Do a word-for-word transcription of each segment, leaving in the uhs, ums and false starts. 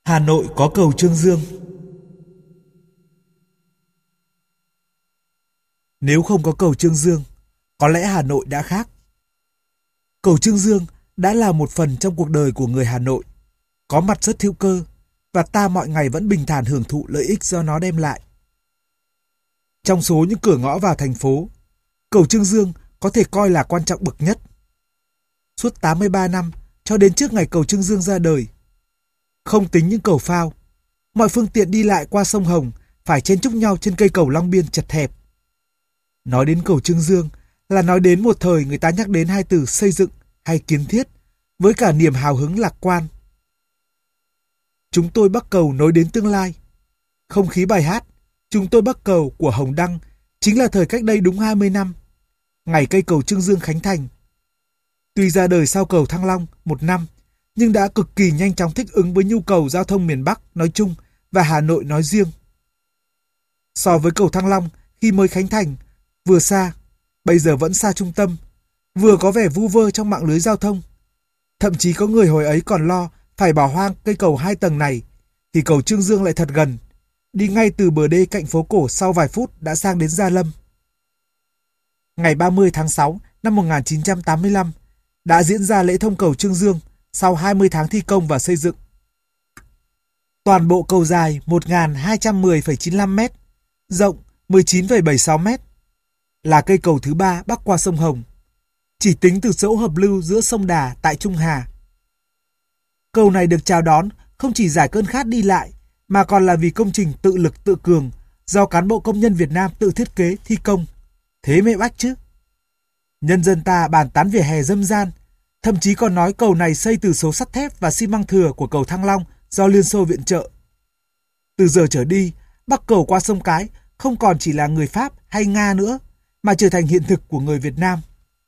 Hà Nội có cầu Chương Dương. Nếu không có cầu Chương Dương, có lẽ Hà Nội đã khác. Cầu Chương Dương đã là một phần trong cuộc đời của người Hà Nội, có mặt rất hữu cơ, và ta mọi ngày vẫn bình thản hưởng thụ lợi ích do nó đem lại. Trong số những cửa ngõ vào thành phố, cầu Chương Dương có thể coi là quan trọng bậc nhất. Suốt tám mươi ba năm, cho đến trước ngày cầu Chương Dương ra đời, không tính những cầu phao, mọi phương tiện đi lại qua sông Hồng phải chen chúc nhau trên cây cầu Long Biên chật hẹp. Nói đến cầu Chương Dương là nói đến một thời người ta nhắc đến hai từ xây dựng hay kiến thiết với cả niềm hào hứng lạc quan. Chúng tôi bắc cầu nối đến tương lai. Không khí bài hát Chúng tôi bắc cầu của Hồng Đăng chính là thời cách đây đúng hai mươi năm, ngày cây cầu Chương Dương khánh thành. Tuy ra đời sau cầu Thăng Long một năm, nhưng đã cực kỳ nhanh chóng thích ứng với nhu cầu giao thông miền Bắc nói chung và Hà Nội nói riêng. So với cầu Thăng Long khi mới khánh thành, vừa xa, bây giờ vẫn xa trung tâm, vừa có vẻ vu vơ trong mạng lưới giao thông. Thậm chí có người hồi ấy còn lo phải bỏ hoang cây cầu hai tầng này, thì cầu Chương Dương lại thật gần, đi ngay từ bờ đê cạnh phố cổ sau vài phút đã sang đến Gia Lâm. Ngày ba mươi tháng sáu năm một nghìn chín trăm tám mươi lăm đã diễn ra lễ thông cầu Chương Dương sau hai mươi tháng thi công và xây dựng. Toàn bộ cầu dài một nghìn hai trăm mười phẩy chín mươi lăm mét, rộng mười chín phẩy bảy mươi sáu mét, là cây cầu thứ ba bắc qua sông Hồng, chỉ tính từ chỗ hợp lưu giữa sông Đà tại Trung Hà. Cầu này được chào đón không chỉ giải cơn khát đi lại, mà còn là vì công trình tự lực tự cường do cán bộ công nhân Việt Nam tự thiết kế thi công. Thế mới bách chứ. Nhân dân ta bàn tán vỉa hè dâm gian, thậm chí còn nói cầu này xây từ số sắt thép và xi măng thừa của cầu Thăng Long do Liên Xô viện trợ. Từ giờ trở đi, bắc cầu qua sông Cái không còn chỉ là người Pháp hay Nga nữa, mà trở thành hiện thực của người Việt Nam.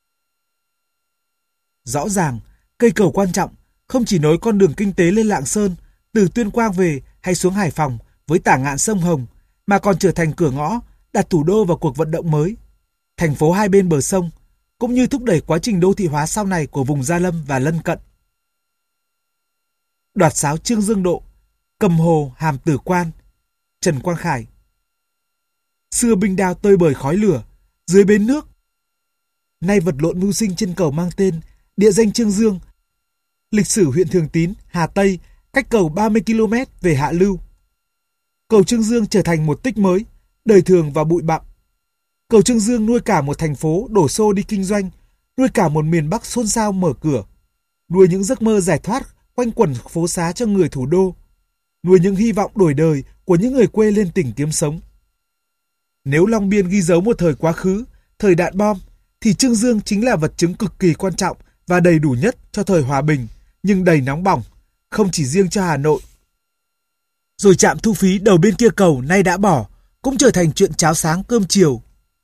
Rõ ràng, cây cầu quan trọng không chỉ nối con đường kinh tế lên Lạng Sơn, từ Tuyên Quang về hay xuống Hải Phòng với tả ngạn sông Hồng, mà còn trở thành cửa ngõ đặt thủ đô vào cuộc vận động mới, thành phố hai bên bờ sông, cũng như thúc đẩy quá trình đô thị hóa sau này của vùng Gia Lâm và lân cận. Đoạt sáo Trương Dương Độ, cầm hồ Hàm Tử Quan, Trần Quang Khải. Xưa binh đao tơi bời khói lửa, dưới bến nước. Nay vật lộn mưu sinh trên cầu mang tên địa danh Chương Dương. Lịch sử huyện Thường Tín, Hà Tây, cách cầu ba mươi ki lô mét về hạ lưu. Cầu Chương Dương trở thành một tích mới, đời thường và bụi bặm. Cầu Chương Dương nuôi cả một thành phố đổ xô đi kinh doanh, nuôi cả một miền Bắc xôn xao mở cửa, nuôi những giấc mơ giải thoát quanh quẩn phố xá cho người thủ đô, nuôi những hy vọng đổi đời của những người quê lên tỉnh kiếm sống. Nếu Long Biên ghi dấu một thời quá khứ, thời đạn bom, thì Chương Dương chính là vật chứng cực kỳ quan trọng và đầy đủ nhất cho thời hòa bình, nhưng đầy nóng bỏng, không chỉ riêng cho Hà Nội. Rồi trạm thu phí đầu bên kia cầu nay đã bỏ, cũng trở thành chuyện cháo sáng cơm chiều.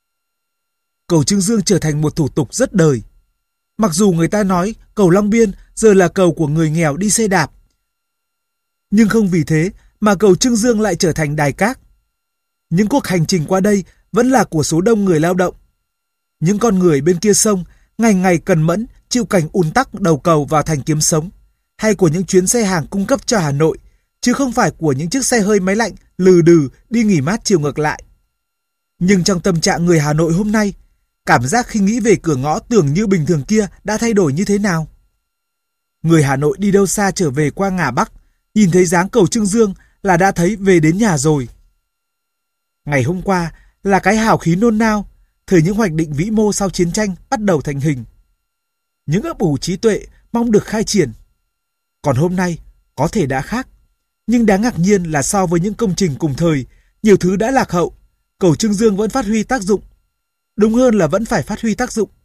Cầu Chương Dương trở thành một thủ tục rất đời. Mặc dù người ta nói cầu Long Biên giờ là cầu của người nghèo đi xe đạp, nhưng không vì thế mà cầu Chương Dương lại trở thành đài cát. Những cuộc hành trình qua đây vẫn là của số đông người lao động. Những con người bên kia sông ngày ngày cần mẫn chịu cảnh ùn tắc đầu cầu vào thành kiếm sống, hay của những chuyến xe hàng cung cấp cho Hà Nội, chứ không phải của những chiếc xe hơi máy lạnh lừ đừ đi nghỉ mát chiều ngược lại. Nhưng trong tâm trạng người Hà Nội hôm nay, cảm giác khi nghĩ về cửa ngõ tưởng như bình thường kia đã thay đổi như thế nào? Người Hà Nội đi đâu xa trở về qua ngả Bắc, nhìn thấy dáng cầu Chương Dương là đã thấy về đến nhà rồi. Ngày hôm qua là cái hào khí nôn nao, thời những hoạch định vĩ mô sau chiến tranh bắt đầu thành hình. Những ấp ủ trí tuệ mong được khai triển. Còn hôm nay có thể đã khác, nhưng đáng ngạc nhiên là so với những công trình cùng thời, nhiều thứ đã lạc hậu, cầu Chương Dương vẫn phát huy tác dụng. Đúng hơn là vẫn phải phát huy tác dụng.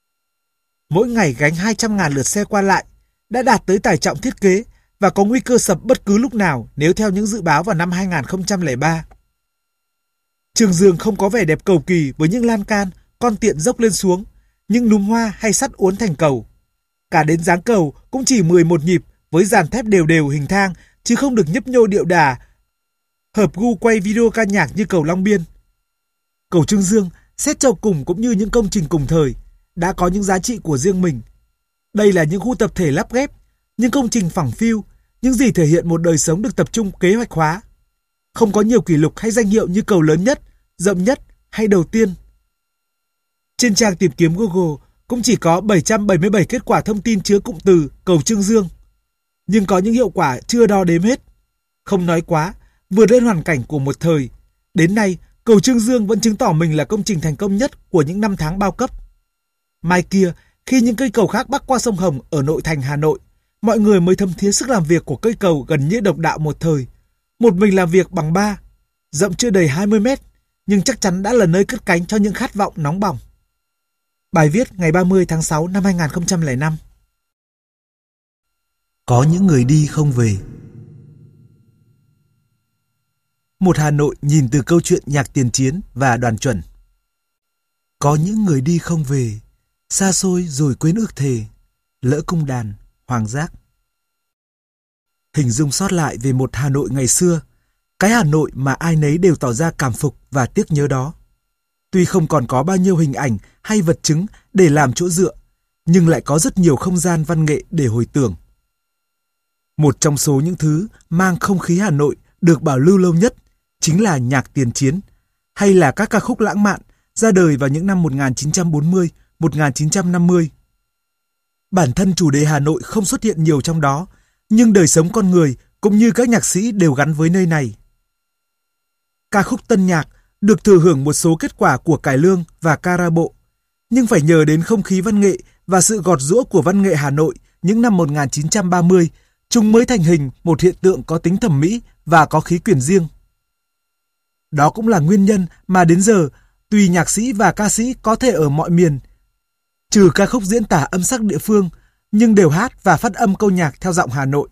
Mỗi ngày gánh hai trăm nghìn lượt xe qua lại, đã đạt tới tải trọng thiết kế và có nguy cơ sập bất cứ lúc nào nếu theo những dự báo vào năm hai nghìn không trăm lẻ ba. Chương Dương không có vẻ đẹp cầu kỳ với những lan can, con tiện dốc lên xuống, những núm hoa hay sắt uốn thành cầu. Cả đến dáng cầu cũng chỉ mười một nhịp với dàn thép đều đều hình thang, chứ không được nhấp nhô điệu đà, hợp gu quay video ca nhạc như cầu Long Biên. Cầu Chương Dương, xét cho cùng cũng như những công trình cùng thời, đã có những giá trị của riêng mình. Đây là những khu tập thể lắp ghép, những công trình phẳng phiu, những gì thể hiện một đời sống được tập trung kế hoạch hóa. Không có nhiều kỷ lục hay danh hiệu như cầu lớn nhất, rộng nhất hay đầu tiên. Trên trang tìm kiếm Google cũng chỉ có bảy trăm bảy mươi bảy kết quả thông tin chứa cụm từ cầu Trương Dương. Nhưng có những hiệu quả chưa đo đếm hết. Không nói quá, vượt lên hoàn cảnh của một thời. Đến nay, cầu Trương Dương vẫn chứng tỏ mình là công trình thành công nhất của những năm tháng bao cấp. Mai kia, khi những cây cầu khác bắc qua sông Hồng ở nội thành Hà Nội, mọi người mới thấm thía sức làm việc của cây cầu gần như độc đạo một thời. Một mình làm việc bằng ba, rộng chưa đầy hai mươi mét, nhưng chắc chắn đã là nơi cất cánh cho những khát vọng nóng bỏng. Bài viết ngày ba mươi tháng sáu năm hai nghìn không trăm lẻ năm. Có những người đi không về. Một Hà Nội nhìn từ câu chuyện nhạc tiền chiến và đoàn chuẩn. Có những người đi không về, xa xôi rồi quên ước thề, lỡ cung đàn, hoàng giác. Hình dung sót lại về một Hà Nội ngày xưa, cái Hà Nội mà ai nấy đều tỏ ra cảm phục và tiếc nhớ đó. Tuy không còn có bao nhiêu hình ảnh hay vật chứng để làm chỗ dựa, nhưng lại có rất nhiều không gian văn nghệ để hồi tưởng. Một trong số những thứ mang không khí Hà Nội được bảo lưu lâu nhất chính là nhạc tiền chiến, hay là các ca khúc lãng mạn ra đời vào những năm một nghìn chín trăm bốn mươi, một nghìn chín trăm năm mươi. Bản thân chủ đề Hà Nội không xuất hiện nhiều trong đó, nhưng đời sống con người cũng như các nhạc sĩ đều gắn với nơi này. Ca khúc tân nhạc được thừa hưởng một số kết quả của cải lương và ca ra bộ, nhưng phải nhờ đến không khí văn nghệ và sự gọt giũa của văn nghệ Hà Nội những năm một nghìn chín trăm ba mươi, chúng mới thành hình một hiện tượng có tính thẩm mỹ và có khí quyển riêng. Đó cũng là nguyên nhân mà đến giờ, tuy nhạc sĩ và ca sĩ có thể ở mọi miền, trừ ca khúc diễn tả âm sắc địa phương, nhưng đều hát và phát âm câu nhạc theo giọng Hà Nội.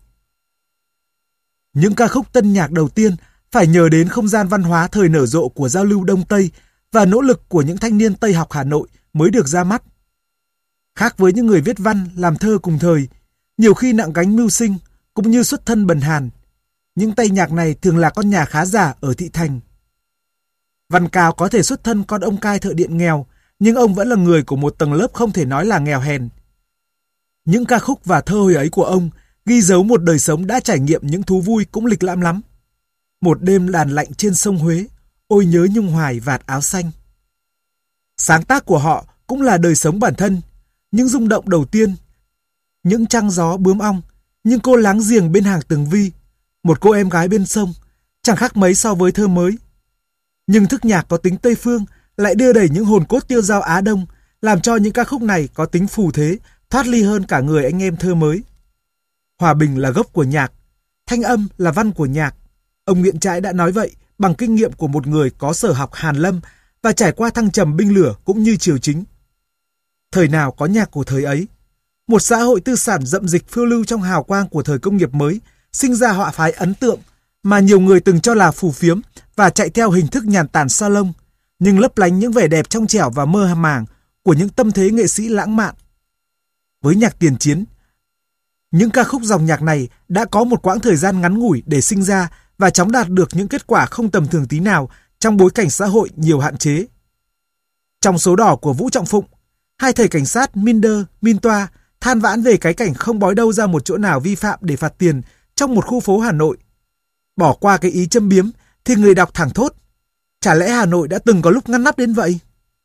Những ca khúc tân nhạc đầu tiên phải nhờ đến không gian văn hóa thời nở rộ của giao lưu Đông Tây và nỗ lực của những thanh niên Tây học Hà Nội mới được ra mắt. Khác với những người viết văn, làm thơ cùng thời, nhiều khi nặng gánh mưu sinh cũng như xuất thân bần hàn, những tay nhạc này thường là con nhà khá giả ở thị thành. Văn Cao có thể xuất thân con ông cai thợ điện nghèo, nhưng ông vẫn là người của một tầng lớp không thể nói là nghèo hèn. Những ca khúc và thơ hồi ấy của ông ghi dấu một đời sống đã trải nghiệm những thú vui cũng lịch lãm lắm. Một đêm đàn lạnh trên sông Huế, ôi nhớ nhung hoài vạt áo xanh. Sáng tác của họ cũng là đời sống bản thân, những rung động đầu tiên, những trăng gió bướm ong, nhưng cô láng giềng bên hàng tường vi, một cô em gái bên sông, chẳng khác mấy so với thơ mới. Nhưng thức nhạc có tính Tây phương lại đưa đẩy những hồn cốt tiêu dao Á Đông, làm cho những ca khúc này có tính phù thế, thoát ly hơn cả người anh em thơ mới. Hòa bình là gốc của nhạc, thanh âm là văn của nhạc. Ông Nguyễn Trãi đã nói vậy bằng kinh nghiệm của một người có sở học hàn lâm và trải qua thăng trầm binh lửa cũng như triều chính. Thời nào có nhạc của thời ấy. Một xã hội tư sản rậm dịch phiêu lưu trong hào quang của thời công nghiệp mới, sinh ra họa phái ấn tượng mà nhiều người từng cho là phù phiếm và chạy theo hình thức nhàn tản salon, nhưng lấp lánh những vẻ đẹp trong trẻo và mơ màng của những tâm thế nghệ sĩ lãng mạn. Với nhạc tiền chiến, những ca khúc dòng nhạc này đã có một quãng thời gian ngắn ngủi để sinh ra và chóng đạt được những kết quả không tầm thường tí nào trong bối cảnh xã hội nhiều hạn chế. Trong Số đỏ của Vũ Trọng Phụng, hai thầy cảnh sát Minder, Min Toa than vãn về cái cảnh không bói đâu ra một chỗ nào vi phạm để phạt tiền trong một khu phố Hà Nội. Bỏ qua cái ý châm biếm thì người đọc thẳng thốt, chả lẽ Hà Nội đã từng có lúc ngăn nắp đến vậy?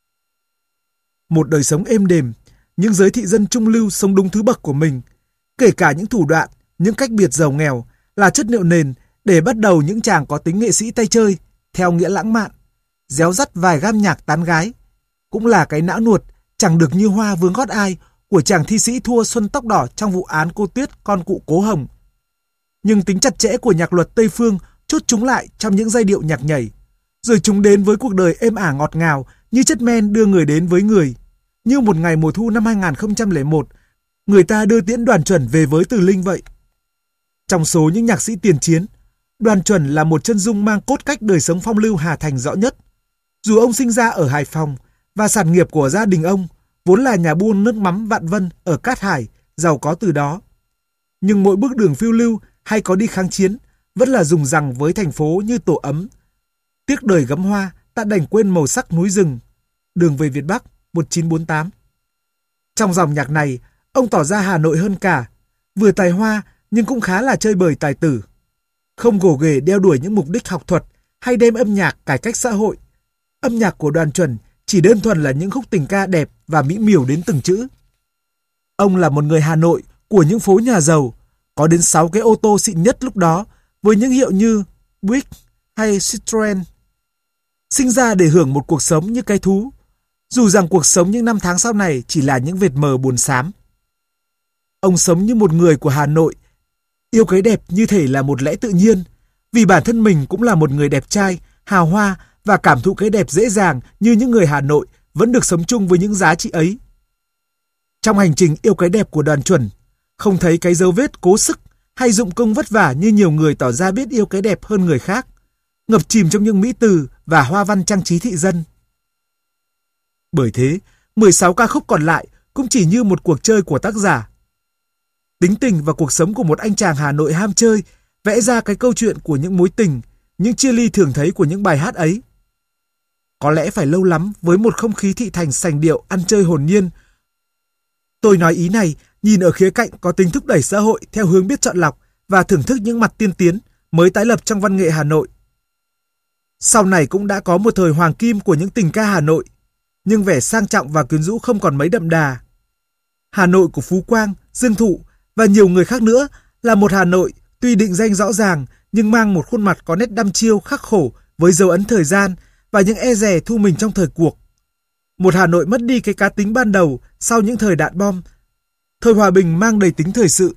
Một đời sống êm đềm, những giới thị dân trung lưu sống đúng thứ bậc của mình, kể cả những thủ đoạn, những cách biệt giàu nghèo là chất liệu nền để bắt đầu những chàng có tính nghệ sĩ tay chơi, theo nghĩa lãng mạn, réo rắt vài gam nhạc tán gái, cũng là cái não nuột chẳng được như hoa vướng gót ai của chàng thi sĩ thua Xuân Tóc Đỏ trong vụ án cô Tuyết con cụ Cố Hồng. Nhưng tính chặt chẽ của nhạc luật Tây Phương chốt chúng lại trong những giai điệu nhạc nhảy, rồi chúng đến với cuộc đời êm ả ngọt ngào như chất men đưa người đến với người. Như một ngày mùa thu năm hai nghìn không trăm lẻ một, người ta đưa tiễn Đoàn Chuẩn về với Từ Linh vậy. Trong số những nhạc sĩ tiền chiến, Đoàn Chuẩn là một chân dung mang cốt cách đời sống phong lưu Hà Thành rõ nhất. Dù ông sinh ra ở Hải Phòng và sản nghiệp của gia đình ông vốn là nhà buôn nước mắm Vạn Vân ở Cát Hải, giàu có từ đó. Nhưng mỗi bước đường phiêu lưu hay có đi kháng chiến vẫn là dùng rằng với thành phố như tổ ấm. Tiếc đời gấm hoa, ta đành quên màu sắc núi rừng. Đường về Việt Bắc một nghìn chín trăm bốn mươi tám. Trong dòng nhạc này, ông tỏ ra Hà Nội hơn cả, vừa tài hoa nhưng cũng khá là chơi bời tài tử. Không gồ ghề đeo đuổi những mục đích học thuật hay đem âm nhạc cải cách xã hội. Âm nhạc của Đoàn Chuẩn chỉ đơn thuần là những khúc tình ca đẹp và mỹ miều đến từng chữ. Ông là một người Hà Nội của những phố nhà giàu, có đến sáu cái ô tô xịn nhất lúc đó với những hiệu như Buick hay Citroen. Sinh ra để hưởng một cuộc sống như cái thú, dù rằng cuộc sống những năm tháng sau này chỉ là những vệt mờ buồn xám. Ông sống như một người của Hà Nội, yêu cái đẹp như thể là một lẽ tự nhiên, vì bản thân mình cũng là một người đẹp trai, hào hoa và cảm thụ cái đẹp dễ dàng như những người Hà Nội vẫn được sống chung với những giá trị ấy. Trong hành trình yêu cái đẹp của Đoàn Chuẩn, không thấy cái dấu vết cố sức hay dụng công vất vả như nhiều người tỏ ra biết yêu cái đẹp hơn người khác, ngập chìm trong những mỹ từ và hoa văn trang trí thị dân. Bởi thế, mười sáu ca khúc còn lại cũng chỉ như một cuộc chơi của tác giả. Tính tình và cuộc sống của một anh chàng Hà Nội ham chơi vẽ ra cái câu chuyện của những mối tình, những chia ly thường thấy của những bài hát ấy. Có lẽ phải lâu lắm với một không khí thị thành sành điệu ăn chơi hồn nhiên. Tôi nói ý này nhìn ở khía cạnh có tính thúc đẩy xã hội theo hướng biết chọn lọc và thưởng thức những mặt tiên tiến mới tái lập trong văn nghệ Hà Nội. Sau này cũng đã có một thời hoàng kim của những tình ca Hà Nội, nhưng vẻ sang trọng và quyến rũ không còn mấy đậm đà. Hà Nội của Phú Quang, Dương Thụ và nhiều người khác nữa là một Hà Nội tuy định danh rõ ràng nhưng mang một khuôn mặt có nét đăm chiêu khắc khổ với dấu ấn thời gian và những e dè thu mình trong thời cuộc. Một Hà Nội mất đi cái cá tính ban đầu sau những thời đạn bom, thời hòa bình mang đầy tính thời sự.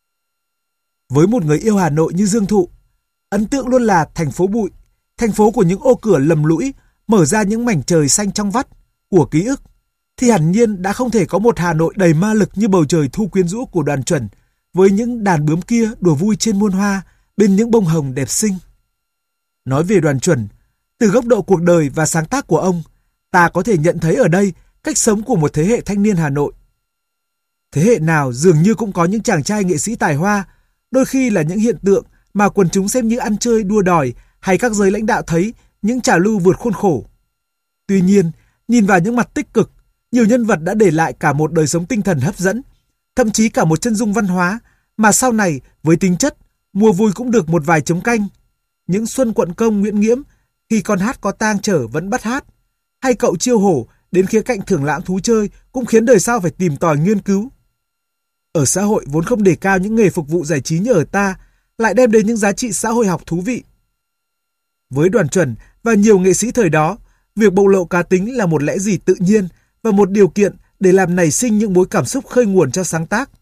Với một người yêu Hà Nội như Dương Thụ, ấn tượng luôn là thành phố bụi, thành phố của những ô cửa lầm lũi, mở ra những mảnh trời xanh trong vắt của ký ức, thì hẳn nhiên đã không thể có một Hà Nội đầy ma lực như bầu trời thu quyến rũ của Đoàn Chuẩn, với những đàn bướm kia đùa vui trên muôn hoa, bên những bông hồng đẹp xinh. Nói về Đoàn Chuẩn, từ góc độ cuộc đời và sáng tác của ông, ta có thể nhận thấy ở đây cách sống của một thế hệ thanh niên Hà Nội. Thế hệ nào dường như cũng có những chàng trai nghệ sĩ tài hoa, đôi khi là những hiện tượng mà quần chúng xem như ăn chơi đua đòi, hay các giới lãnh đạo thấy những trào lưu vượt khuôn khổ. Tuy nhiên, nhìn vào những mặt tích cực, nhiều nhân vật đã để lại cả một đời sống tinh thần hấp dẫn, thậm chí cả một chân dung văn hóa, mà sau này với tính chất mùa vui cũng được một vài trống canh. Những Xuân Quận Công Nguyễn Nghiễm khi con hát có tang trở vẫn bắt hát, hay cậu Chiêu Hổ đến khía cạnh thưởng lãm thú chơi cũng khiến đời sau phải tìm tòi nghiên cứu. Ở xã hội vốn không đề cao những nghề phục vụ giải trí như ở ta, lại đem đến những giá trị xã hội học thú vị. Với Đoàn Chuẩn và nhiều nghệ sĩ thời đó, việc bộc lộ cá tính là một lẽ gì tự nhiên và một điều kiện để làm nảy sinh những mối cảm xúc khơi nguồn cho sáng tác.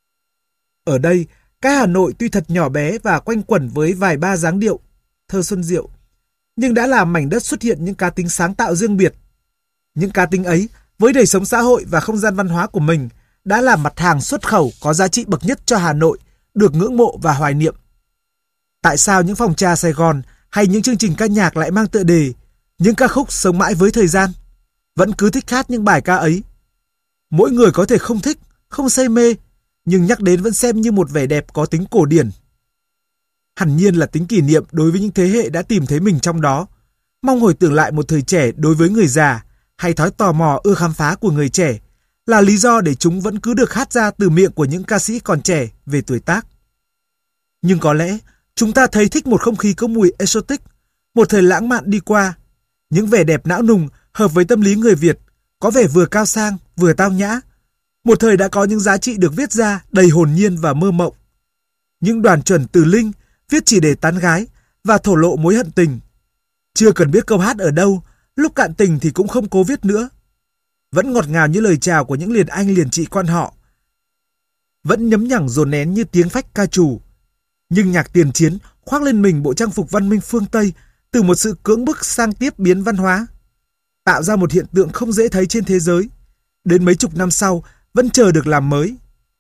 Ở đây, cái Hà Nội tuy thật nhỏ bé và quanh quẩn với vài ba dáng điệu, thơ Xuân Diệu, nhưng đã làm mảnh đất xuất hiện những cá tính sáng tạo riêng biệt. Những cá tính ấy, với đời sống xã hội và không gian văn hóa của mình, đã làm mặt hàng xuất khẩu có giá trị bậc nhất cho Hà Nội, được ngưỡng mộ và hoài niệm. Tại sao những phòng trà Sài Gòn hay những chương trình ca nhạc lại mang tựa đề những ca khúc sống mãi với thời gian, vẫn cứ thích hát những bài ca ấy? Mỗi người có thể không thích, không say mê, nhưng nhắc đến vẫn xem như một vẻ đẹp có tính cổ điển. Hẳn nhiên là tính kỷ niệm đối với những thế hệ đã tìm thấy mình trong đó, mong hồi tưởng lại một thời trẻ đối với người già, hay thói tò mò ưa khám phá của người trẻ, là lý do để chúng vẫn cứ được hát ra từ miệng của những ca sĩ còn trẻ về tuổi tác. Nhưng có lẽ, chúng ta thấy thích một không khí có mùi exotic, một thời lãng mạn đi qua. Những vẻ đẹp não nùng hợp với tâm lý người Việt, có vẻ vừa cao sang, vừa tao nhã. Một thời đã có những giá trị được viết ra đầy hồn nhiên và mơ mộng. Những Đoàn Chuẩn Từ Linh viết chỉ để tán gái và thổ lộ mối hận tình. Chưa cần biết câu hát ở đâu, lúc cạn tình thì cũng không cố viết nữa. Vẫn ngọt ngào như lời chào của những liền anh liền chị quan họ. Vẫn nhấm nhẳng dồn nén như tiếng phách ca trù. Nhưng nhạc tiền chiến khoác lên mình bộ trang phục văn minh phương Tây từ một sự cưỡng bức sang tiếp biến văn hóa, tạo ra một hiện tượng không dễ thấy trên thế giới. Đến mấy chục năm sau vẫn chờ được làm mới.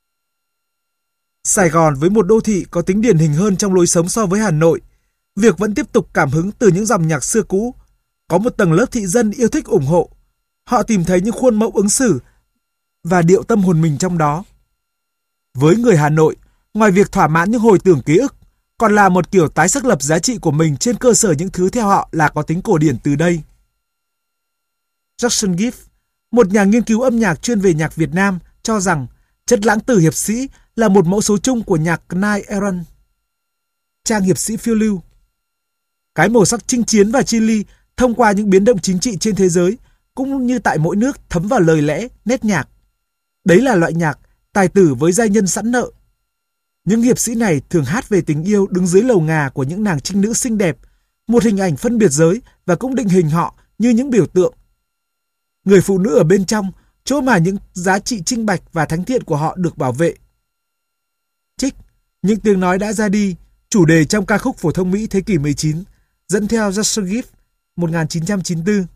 Sài Gòn với một đô thị có tính điển hình hơn trong lối sống so với Hà Nội, việc vẫn tiếp tục cảm hứng từ những dòng nhạc xưa cũ. Có một tầng lớp thị dân yêu thích ủng hộ. Họ tìm thấy những khuôn mẫu ứng xử và điệu tâm hồn mình trong đó. Với người Hà Nội, ngoài việc thỏa mãn những hồi tưởng ký ức, còn là một kiểu tái xác lập giá trị của mình trên cơ sở những thứ theo họ là có tính cổ điển từ đây. Jackson Gibb, một nhà nghiên cứu âm nhạc chuyên về nhạc Việt Nam, cho rằng chất lãng tử hiệp sĩ là một mẫu số chung của nhạc Night Errant. Trang hiệp sĩ phiêu lưu. Cái màu sắc chinh chiến và chi ly thông qua những biến động chính trị trên thế giới, cũng như tại mỗi nước thấm vào lời lẽ, nét nhạc. Đấy là loại nhạc tài tử với giai nhân sẵn nợ. Những hiệp sĩ này thường hát về tình yêu đứng dưới lầu ngà của những nàng trinh nữ xinh đẹp, một hình ảnh phân biệt giới và cũng định hình họ như những biểu tượng. Người phụ nữ ở bên trong, chỗ mà những giá trị trinh bạch và thánh thiện của họ được bảo vệ. Trích, những tiếng nói đã ra đi, chủ đề trong ca khúc phổ thông Mỹ thế kỷ mười chín, dẫn theo Just a Gift một nghìn chín trăm chín mươi tư.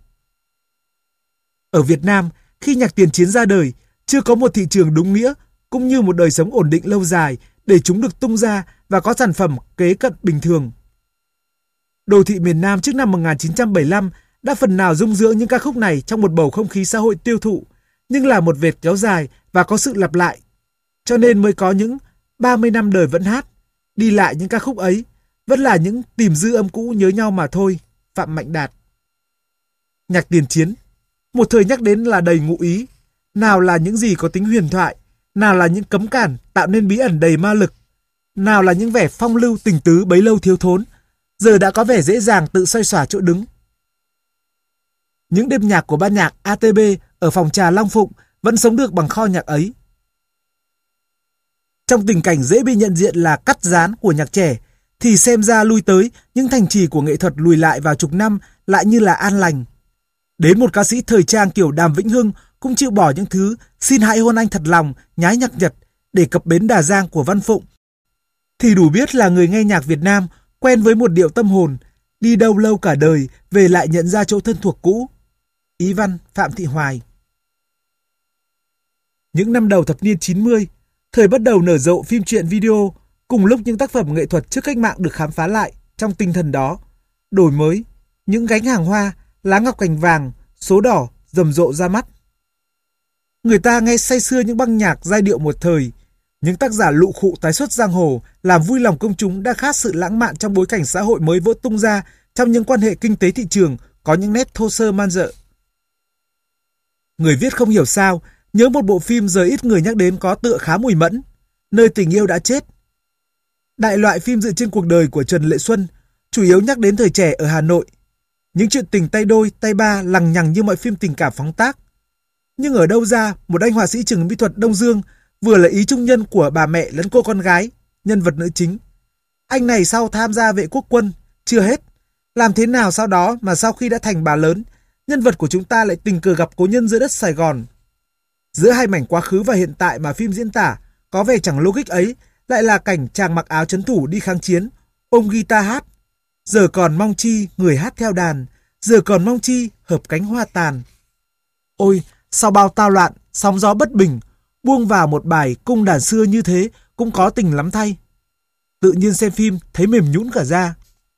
Ở Việt Nam, khi nhạc tiền chiến ra đời, chưa có một thị trường đúng nghĩa cũng như một đời sống ổn định lâu dài để chúng được tung ra và có sản phẩm kế cận bình thường. Đô thị miền Nam trước năm một nghìn chín trăm bảy mươi lăm đã phần nào dung dưỡng những ca khúc này trong một bầu không khí xã hội tiêu thụ, nhưng là một vệt kéo dài và có sự lặp lại. Cho nên mới có những ba mươi năm đời vẫn hát, đi lại những ca khúc ấy, vẫn là những tìm dư âm cũ nhớ nhau mà thôi. Phạm Mạnh Đạt. Nhạc tiền chiến, một thời nhắc đến là đầy ngụ ý, nào là những gì có tính huyền thoại, nào là những cấm cản tạo nên bí ẩn đầy ma lực, nào là những vẻ phong lưu tình tứ bấy lâu thiếu thốn, giờ đã có vẻ dễ dàng tự xoay xỏa chỗ đứng. Những đêm nhạc của ban nhạc a tê bê ở phòng trà Long Phụng vẫn sống được bằng kho nhạc ấy. Trong tình cảnh dễ bị nhận diện là cắt rán của nhạc trẻ, thì xem ra lui tới những thành trì của nghệ thuật lùi lại vào chục năm lại như là an lành. Đến một ca sĩ thời trang kiểu Đàm Vĩnh Hưng cũng chịu bỏ những thứ xin hãy hôn anh thật lòng, nhái nhạc Nhật để cập bến Đà Giang của Văn Phụng, thì đủ biết là người nghe nhạc Việt Nam quen với một điệu tâm hồn, đi đâu lâu cả đời về lại nhận ra chỗ thân thuộc cũ. Ý văn Phạm Thị Hoài. Những năm đầu thập niên chín mươi, thời bắt đầu nở rộ phim truyện video, cùng lúc những tác phẩm nghệ thuật trước cách mạng được khám phá lại trong tinh thần đó, đổi mới, những gánh hàng hoa, lá ngọc cành vàng, số đỏ rầm rộ ra mắt. Người ta nghe say sưa những băng nhạc giai điệu một thời, những tác giả lụ khụ tái xuất giang hồ làm vui lòng công chúng đã khát sự lãng mạn trong bối cảnh xã hội mới vỡ tung ra trong những quan hệ kinh tế thị trường có những nét thô sơ man dợ. Người viết không hiểu sao nhớ một bộ phim giờ ít người nhắc đến có tựa khá mùi mẫn, Nơi tình yêu đã chết. Đại loại phim dựa trên cuộc đời của Trần Lệ Xuân, chủ yếu nhắc đến thời trẻ ở Hà Nội. Những chuyện tình tay đôi, tay ba lằng nhằng như mọi phim tình cảm phóng tác. Nhưng ở đâu ra một anh họa sĩ trường mỹ thuật Đông Dương vừa là ý trung nhân của bà mẹ lẫn cô con gái, nhân vật nữ chính. Anh này sau tham gia vệ quốc quân, chưa hết. Làm thế nào sau đó mà sau khi đã thành bà lớn, nhân vật của chúng ta lại tình cờ gặp cố nhân giữa đất Sài Gòn. Giữa hai mảnh quá khứ và hiện tại mà phim diễn tả, có vẻ chẳng logic ấy, lại là cảnh chàng mặc áo trấn thủ đi kháng chiến, ôm guitar hát. Giờ còn mong chi người hát theo đàn, giờ còn mong chi hợp cánh hoa tàn. Ôi, sau bao tao loạn, sóng gió bất bình, buông vào một bài cung đàn xưa như thế cũng có tình lắm thay. Tự nhiên xem phim thấy mềm nhũn cả da.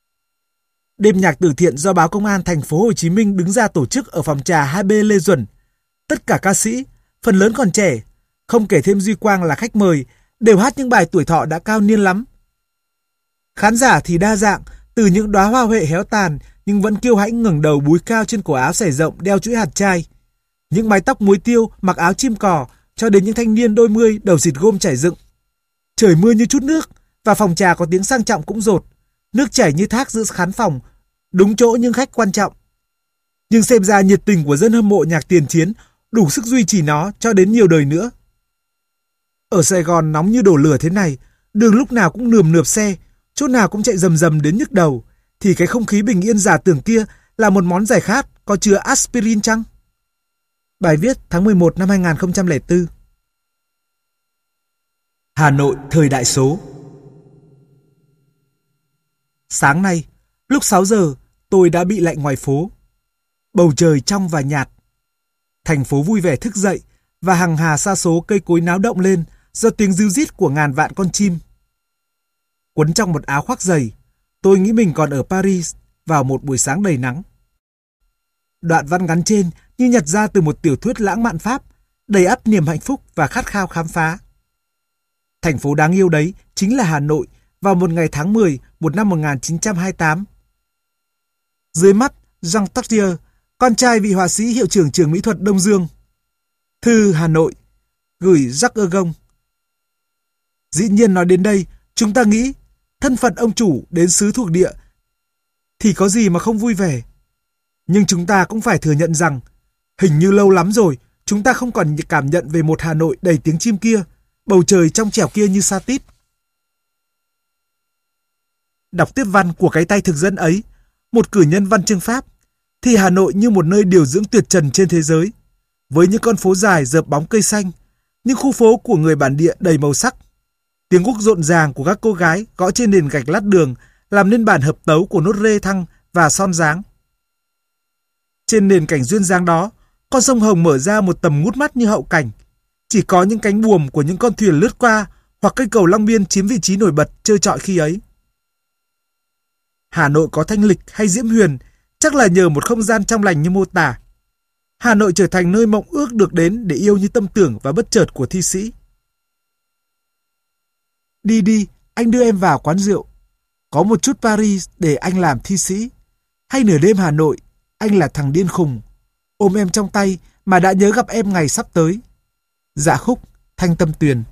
Đêm nhạc từ thiện do báo Công an thành phố Hồ Chí Minh đứng ra tổ chức ở phòng trà hai B Lê Duẩn. Tất cả ca sĩ, phần lớn còn trẻ, không kể thêm Duy Quang là khách mời, đều hát những bài tuổi thọ đã cao niên lắm. Khán giả thì đa dạng, từ những đóa hoa huệ héo tàn nhưng vẫn kiêu hãnh ngẩng đầu búi cao trên cổ áo xẻ rộng đeo chuỗi hạt trai, những mái tóc muối tiêu mặc áo chim cò, cho đến những thanh niên đôi mươi đầu xịt gôm chảy dựng. Trời mưa như chút nước và phòng trà có tiếng sang trọng cũng rột, nước chảy như thác giữa khán phòng, đúng chỗ nhưng khách quan trọng. Nhưng xem ra nhiệt tình của dân hâm mộ nhạc tiền chiến đủ sức duy trì nó cho đến nhiều đời nữa. Ở Sài Gòn nóng như đổ lửa thế này, đường lúc nào cũng nườm nượp xe, chỗ nào cũng chạy rầm rầm đến nhức đầu, thì cái không khí bình yên giả tưởng kia là một món giải khát có chứa aspirin chăng? Bài viết tháng mười một năm hai nghìn không trăm lẻ bốn. Hà Nội thời đại số. Sáng nay, lúc sáu giờ, tôi đã bị lạnh ngoài phố. Bầu trời trong và nhạt. Thành phố vui vẻ thức dậy và hàng hà sa số cây cối náo động lên do tiếng ríu rít của ngàn vạn con chim. Quấn trong một áo khoác dày, tôi nghĩ mình còn ở Paris vào một buổi sáng đầy nắng. Đoạn văn ngắn trên như nhặt ra từ một tiểu thuyết lãng mạn Pháp, đầy ắp niềm hạnh phúc và khát khao khám phá. Thành phố đáng yêu đấy chính là Hà Nội vào một ngày tháng mười một năm một nghìn chín trăm hai mươi tám. Dưới mắt Jean Tardieu, con trai vị họa sĩ hiệu trưởng trường mỹ thuật Đông Dương. Thư Hà Nội, gửi Jacques Ergon. Dĩ nhiên nói đến đây, chúng ta nghĩ thân phận ông chủ đến xứ thuộc địa thì có gì mà không vui vẻ. Nhưng chúng ta cũng phải thừa nhận rằng hình như lâu lắm rồi chúng ta không còn cảm nhận về một Hà Nội đầy tiếng chim kia, bầu trời trong trẻo kia như sa tít. Đọc tiếp văn của cái tay thực dân ấy, một cử nhân văn chương Pháp, thì Hà Nội như một nơi điều dưỡng tuyệt trần trên thế giới, với những con phố dài rợp bóng cây xanh, những khu phố của người bản địa đầy màu sắc. Tiếng guốc rộn ràng của các cô gái gõ trên nền gạch lát đường làm nên bản hợp tấu của nốt rê thăng và son dáng. Trên nền cảnh duyên dáng đó, con sông Hồng mở ra một tầm ngút mắt như hậu cảnh. Chỉ có những cánh buồm của những con thuyền lướt qua hoặc cây cầu Long Biên chiếm vị trí nổi bật trơ trọi khi ấy. Hà Nội có thanh lịch hay diễm huyền chắc là nhờ một không gian trong lành như mô tả. Hà Nội trở thành nơi mộng ước được đến để yêu như tâm tưởng và bất chợt của thi sĩ. Đi đi, anh đưa em vào quán rượu. Có một chút Paris để anh làm thi sĩ. Hay nửa đêm Hà Nội, anh là thằng điên khùng. Ôm em trong tay mà đã nhớ gặp em ngày sắp tới. Dạ khúc, Thanh Tâm Tuyền.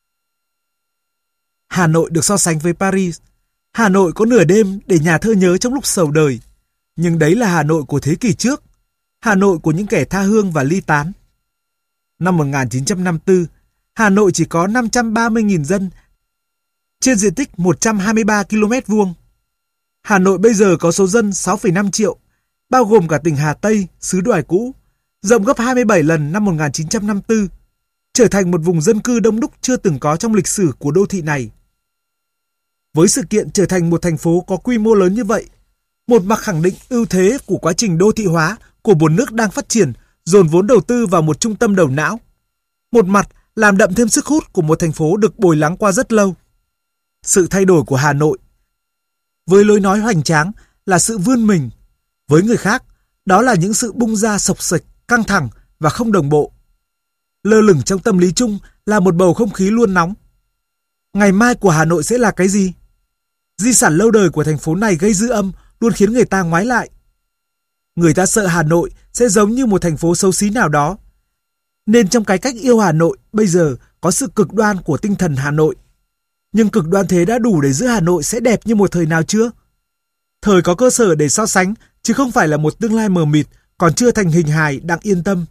Hà Nội được so sánh với Paris. Hà Nội có nửa đêm để nhà thơ nhớ trong lúc sầu đời. Nhưng đấy là Hà Nội của thế kỷ trước. Hà Nội của những kẻ tha hương và ly tán. Năm một nghìn chín trăm năm mươi tư, Hà Nội chỉ có năm trăm ba mươi nghìn dân trên diện tích một trăm hai mươi ba ki lô mét vuông. Hà Nội bây giờ có số dân sáu phẩy năm triệu, bao gồm cả tỉnh Hà Tây, xứ Đoài cũ, rộng gấp hai mươi bảy lần năm một nghìn chín trăm năm mươi tư, trở thành một vùng dân cư đông đúc chưa từng có trong lịch sử của đô thị này. Với sự kiện trở thành một thành phố có quy mô lớn như vậy, một mặt khẳng định ưu thế của quá trình đô thị hóa của một nước đang phát triển, dồn vốn đầu tư vào một trung tâm đầu não. Một mặt làm đậm thêm sức hút của một thành phố được bồi lắng qua rất lâu. Sự thay đổi của Hà Nội với lối nói hoành tráng là sự vươn mình. Với người khác, đó là những sự bung ra sộc sạch, căng thẳng và không đồng bộ. Lơ lửng trong tâm lý chung là một bầu không khí luôn nóng. Ngày mai của Hà Nội sẽ là cái gì? Di sản lâu đời của thành phố này gây dư âm luôn khiến người ta ngoái lại. Người ta sợ Hà Nội sẽ giống như một thành phố xấu xí nào đó. Nên trong cái cách yêu Hà Nội bây giờ có sự cực đoan của tinh thần Hà Nội. Nhưng cực đoan thế đã đủ để giữ Hà Nội sẽ đẹp như một thời nào chưa? Thời có cơ sở để so sánh, chứ không phải là một tương lai mờ mịt, còn chưa thành hình hài đang yên tâm.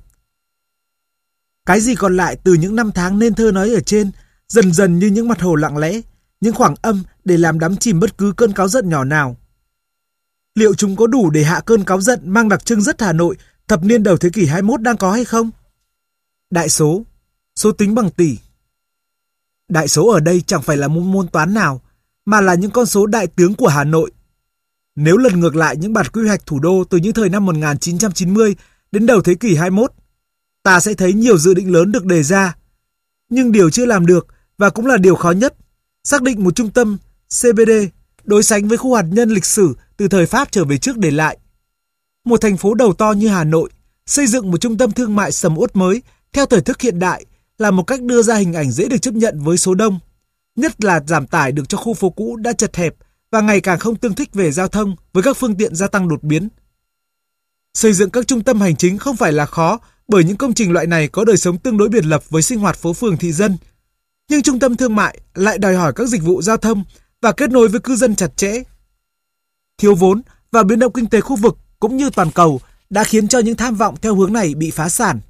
Cái gì còn lại từ những năm tháng nên thơ nói ở trên, dần dần như những mặt hồ lặng lẽ, những khoảng âm để làm đắm chìm bất cứ cơn cáu giận nhỏ nào. Liệu chúng có đủ để hạ cơn cáu giận mang đặc trưng rất Hà Nội thập niên đầu thế kỷ hai mươi mốt đang có hay không? Đại số, số tính bằng tỷ. Đại số ở đây chẳng phải là một môn toán nào, mà là những con số đại tướng của Hà Nội. Nếu lần ngược lại những bản quy hoạch thủ đô từ những thời năm một nghìn chín trăm chín mươi đến đầu thế kỷ hai mươi mốt, ta sẽ thấy nhiều dự định lớn được đề ra. Nhưng điều chưa làm được, và cũng là điều khó nhất, xác định một trung tâm xê bê đê đối sánh với khu hạt nhân lịch sử từ thời Pháp trở về trước để lại. Một thành phố đầu to như Hà Nội, xây dựng một trung tâm thương mại sầm uất mới theo thời thức hiện đại là một cách đưa ra hình ảnh dễ được chấp nhận với số đông, nhất là giảm tải được cho khu phố cũ đã chật hẹp và ngày càng không tương thích về giao thông với các phương tiện gia tăng đột biến. Xây dựng các trung tâm hành chính không phải là khó, bởi những công trình loại này có đời sống tương đối biệt lập với sinh hoạt phố phường thị dân. Nhưng trung tâm thương mại lại đòi hỏi các dịch vụ giao thông và kết nối với cư dân chặt chẽ. Thiếu vốn và biến động kinh tế khu vực cũng như toàn cầu đã khiến cho những tham vọng theo hướng này bị phá sản.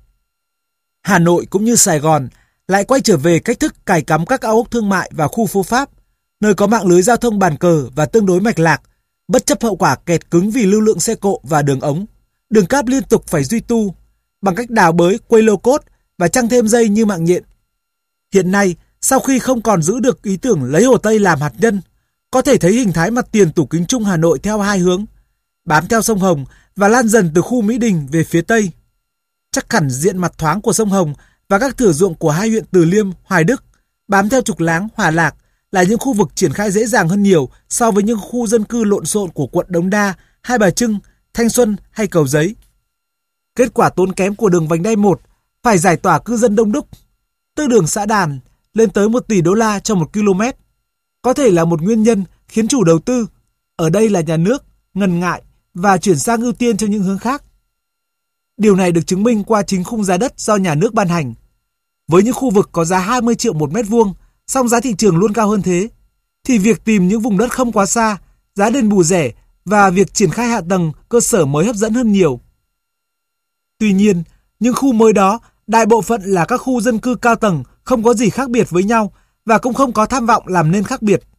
Hà Nội cũng như Sài Gòn lại quay trở về cách thức cài cắm các cao ốc thương mại vào khu phố Pháp, nơi có mạng lưới giao thông bàn cờ và tương đối mạch lạc, bất chấp hậu quả kẹt cứng vì lưu lượng xe cộ và đường ống, đường cáp liên tục phải duy tu, bằng cách đào bới, quây lô cốt và trăng thêm dây như mạng nhện. Hiện nay, sau khi không còn giữ được ý tưởng lấy Hồ Tây làm hạt nhân, có thể thấy hình thái mặt tiền tủ kính chung Hà Nội theo hai hướng, bám theo sông Hồng và lan dần từ khu Mỹ Đình về phía Tây. Chắc hẳn diện mặt thoáng của sông Hồng và các thửa ruộng của hai huyện Từ Liêm, Hoài Đức, bám theo trục Láng, Hòa Lạc là những khu vực triển khai dễ dàng hơn nhiều so với những khu dân cư lộn xộn của quận Đống Đa, Hai Bà Trưng, Thanh Xuân hay Cầu Giấy. Kết quả tốn kém của đường vành đai một phải giải tỏa cư dân đông đúc. Tư đường xã Đàn lên tới một tỷ đô la cho một km. Có thể là một nguyên nhân khiến chủ đầu tư, ở đây là nhà nước, ngần ngại và chuyển sang ưu tiên cho những hướng khác. Điều này được chứng minh qua chính khung giá đất do nhà nước ban hành. Với những khu vực có giá hai mươi triệu một mét vuông, song giá thị trường luôn cao hơn thế, thì việc tìm những vùng đất không quá xa, giá đền bù rẻ và việc triển khai hạ tầng cơ sở mới hấp dẫn hơn nhiều. Tuy nhiên, những khu mới đó đại bộ phận là các khu dân cư cao tầng không có gì khác biệt với nhau và cũng không có tham vọng làm nên khác biệt.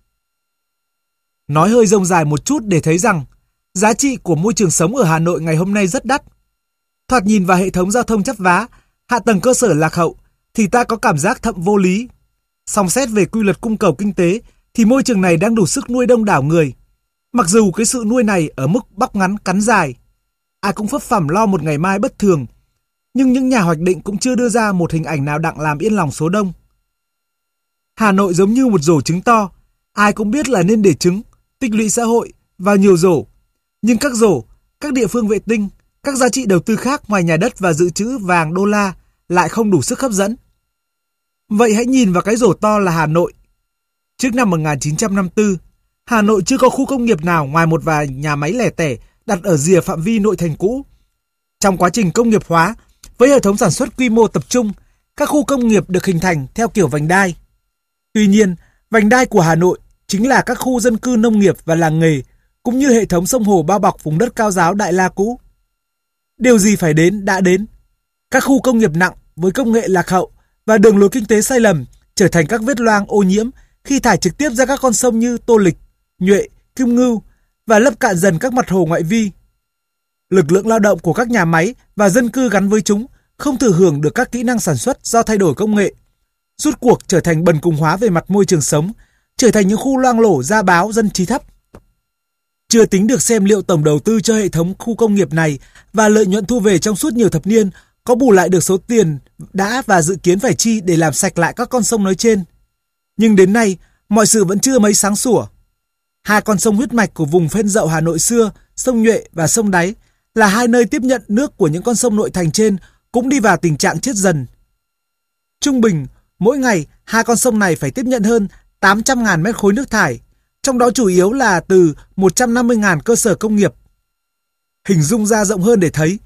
Nói hơi rông dài một chút để thấy rằng giá trị của môi trường sống ở Hà Nội ngày hôm nay rất đắt. Thoạt nhìn vào hệ thống giao thông chắp vá, hạ tầng cơ sở lạc hậu thì ta có cảm giác thậm vô lý. Song xét về quy luật cung cầu kinh tế thì môi trường này đang đủ sức nuôi đông đảo người. Mặc dù cái sự nuôi này ở mức bắp ngắn cắn dài, ai cũng phấp phỏng lo một ngày mai bất thường, nhưng những nhà hoạch định cũng chưa đưa ra một hình ảnh nào đặng làm yên lòng số đông. Hà Nội giống như một rổ trứng to, ai cũng biết là nên để trứng, tích lũy xã hội vào nhiều rổ. Nhưng các rổ, các địa phương vệ tinh, các giá trị đầu tư khác ngoài nhà đất và dự trữ vàng đô la lại không đủ sức hấp dẫn. Vậy hãy nhìn vào cái rổ to là Hà Nội. Trước năm một nghìn chín trăm năm mươi tư, Hà Nội chưa có khu công nghiệp nào ngoài một vài nhà máy lẻ tẻ đặt ở rìa phạm vi nội thành cũ. Trong quá trình công nghiệp hóa, với hệ thống sản xuất quy mô tập trung, các khu công nghiệp được hình thành theo kiểu vành đai. Tuy nhiên, vành đai của Hà Nội chính là các khu dân cư nông nghiệp và làng nghề, cũng như hệ thống sông hồ bao bọc vùng đất cao ráo Đại La cũ. Điều gì phải đến đã đến. Các khu công nghiệp nặng với công nghệ lạc hậu và đường lối kinh tế sai lầm trở thành các vết loang ô nhiễm khi thải trực tiếp ra các con sông như Tô Lịch, Nhuệ, Kim Ngưu và lấp cạn dần các mặt hồ ngoại vi. Lực lượng lao động của các nhà máy và dân cư gắn với chúng không thừa hưởng được các kỹ năng sản xuất do thay đổi công nghệ, rút cuộc trở thành bần cùng hóa về mặt môi trường sống, trở thành những khu loang lổ gia báo dân trí thấp. Chưa tính được xem liệu tổng đầu tư cho hệ thống khu công nghiệp này và lợi nhuận thu về trong suốt nhiều thập niên có bù lại được số tiền đã và dự kiến phải chi để làm sạch lại các con sông nói trên. Nhưng đến nay, mọi sự vẫn chưa mấy sáng sủa. Hai con sông huyết mạch của vùng Phên Dậu Hà Nội xưa, sông Nhuệ và sông Đáy, là hai nơi tiếp nhận nước của những con sông nội thành trên cũng đi vào tình trạng chết dần. Trung bình, mỗi ngày, hai con sông này phải tiếp nhận hơn tám trăm nghìn mét khối nước thải, trong đó chủ yếu là từ một trăm năm mươi nghìn cơ sở công nghiệp. Hình dung ra rộng hơn để thấy,